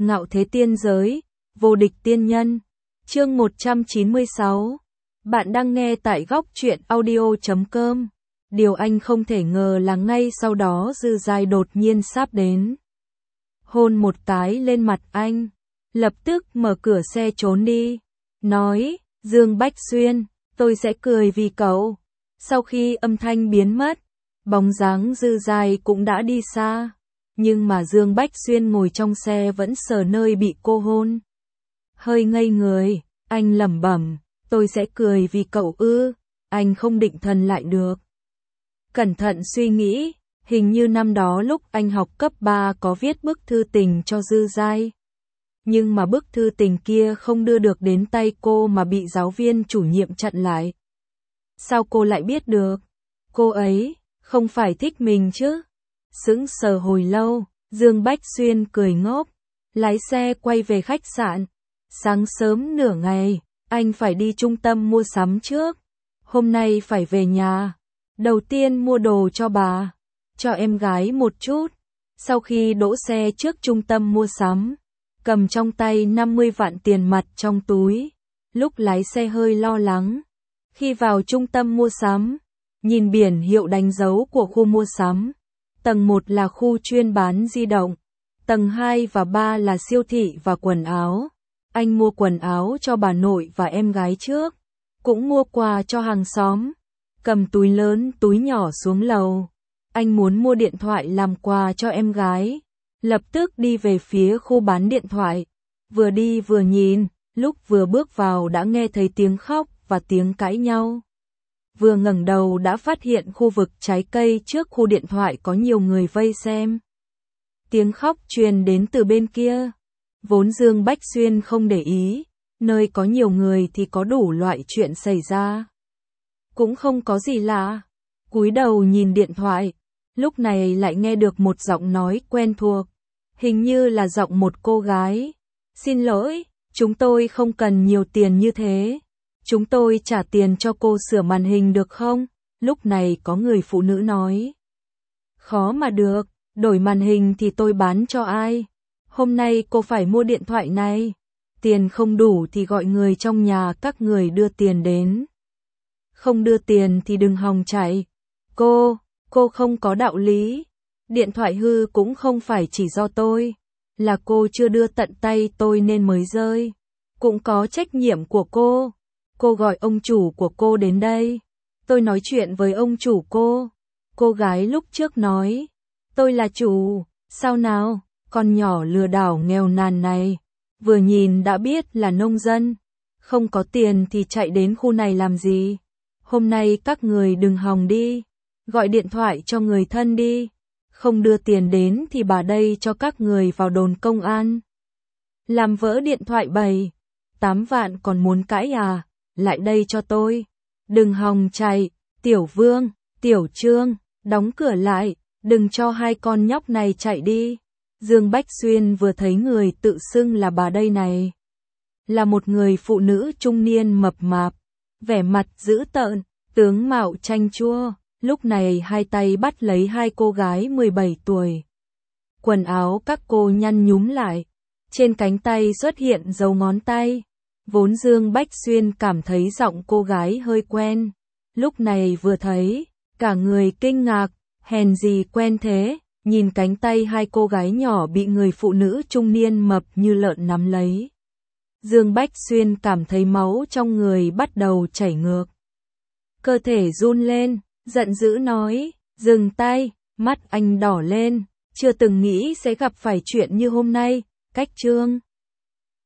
Ngạo thế tiên giới, vô địch tiên nhân. Chương 196. Bạn đang nghe tại góc truyện audio.com. Điều anh không thể ngờ là ngay sau đó Dư Giai đột nhiên sáp đến. Hôn một cái lên mặt anh, lập tức mở cửa xe trốn đi, nói, Dương Bách Xuyên, tôi sẽ cười vì cậu. Sau khi âm thanh biến mất, bóng dáng Dư Giai cũng đã đi xa. Nhưng mà Dương Bách Xuyên ngồi trong xe vẫn sờ nơi bị cô hôn. Hơi ngây người, anh lẩm bẩm, tôi sẽ cười vì cậu ư, anh không định thần lại được. Cẩn thận suy nghĩ, hình như năm đó lúc anh học cấp 3 có viết bức thư tình cho Dư Giai. Nhưng mà bức thư tình kia không đưa được đến tay cô mà bị giáo viên chủ nhiệm chặn lại. Sao cô lại biết được? Cô ấy không phải thích mình chứ? Sững sờ hồi lâu, Dương Bách Xuyên cười ngốc, lái xe quay về khách sạn. Sáng sớm nửa ngày, anh phải đi trung tâm mua sắm trước. Hôm nay phải về nhà. Đầu tiên mua đồ cho bà, cho em gái một chút. Sau khi đỗ xe trước trung tâm mua sắm, cầm trong tay 50 vạn tiền mặt trong túi. Lúc lái xe hơi lo lắng. Khi vào trung tâm mua sắm, nhìn biển hiệu đánh dấu của khu mua sắm. Tầng 1 là khu chuyên bán di động, tầng 2 và 3 là siêu thị và quần áo. Anh mua quần áo cho bà nội và em gái trước, cũng mua quà cho hàng xóm. Cầm túi lớn túi nhỏ xuống lầu. Anh muốn mua điện thoại làm quà cho em gái. Lập tức đi về phía khu bán điện thoại. Vừa đi vừa nhìn, lúc vừa bước vào đã nghe thấy tiếng khóc và tiếng cãi nhau. Vừa ngẩng đầu đã phát hiện khu vực trái cây trước khu điện thoại có nhiều người vây xem. Tiếng khóc truyền đến từ bên kia. Vốn Dương Bách Xuyên không để ý, nơi có nhiều người thì có đủ loại chuyện xảy ra. Cũng không có gì lạ. Cúi đầu nhìn điện thoại, lúc này lại nghe được một giọng nói quen thuộc. Hình như là giọng một cô gái. Xin lỗi, chúng tôi không cần nhiều tiền như thế. Chúng tôi trả tiền cho cô sửa màn hình được không? Lúc này có người phụ nữ nói. Khó mà được, đổi màn hình thì tôi bán cho ai? Hôm nay cô phải mua điện thoại này. Tiền không đủ thì gọi người trong nhà các người đưa tiền đến. Không đưa tiền thì đừng hòng chạy. Cô không có đạo lý. Điện thoại hư cũng không phải chỉ do tôi. Là cô chưa đưa tận tay tôi nên mới rơi. Cũng có trách nhiệm của cô. Cô gọi ông chủ của cô đến đây. Tôi nói chuyện với ông chủ cô. Cô gái lúc trước nói. Tôi là chủ. Sao nào? Con nhỏ lừa đảo nghèo nàn này. Vừa nhìn đã biết là nông dân. Không có tiền thì chạy đến khu này làm gì? Hôm nay các người đừng hòng đi. Gọi điện thoại cho người thân đi. Không đưa tiền đến thì bà đây cho các người vào đồn công an. Làm vỡ điện thoại 7-8 vạn còn muốn cãi à? Lại đây cho tôi. Đừng hòng chạy. Tiểu Vương, Tiểu Trương, đóng cửa lại. Đừng cho hai con nhóc này chạy đi. Dương Bách Xuyên vừa thấy người tự xưng là bà đây này. Là một người phụ nữ trung niên mập mạp. Vẻ mặt dữ tợn, tướng mạo chanh chua. Lúc này hai tay bắt lấy hai cô gái 17 tuổi. Quần áo các cô nhăn nhúm lại. Trên cánh tay xuất hiện dấu ngón tay. Vốn Dương Bách Xuyên cảm thấy giọng cô gái hơi quen. Lúc này vừa thấy, cả người kinh ngạc, hèn gì quen thế. Nhìn cánh tay hai cô gái nhỏ bị người phụ nữ trung niên mập như lợn nắm lấy. Dương Bách Xuyên cảm thấy máu trong người bắt đầu chảy ngược. Cơ thể run lên, giận dữ nói, dừng tay, mắt anh đỏ lên, chưa từng nghĩ sẽ gặp phải chuyện như hôm nay, cách Trương.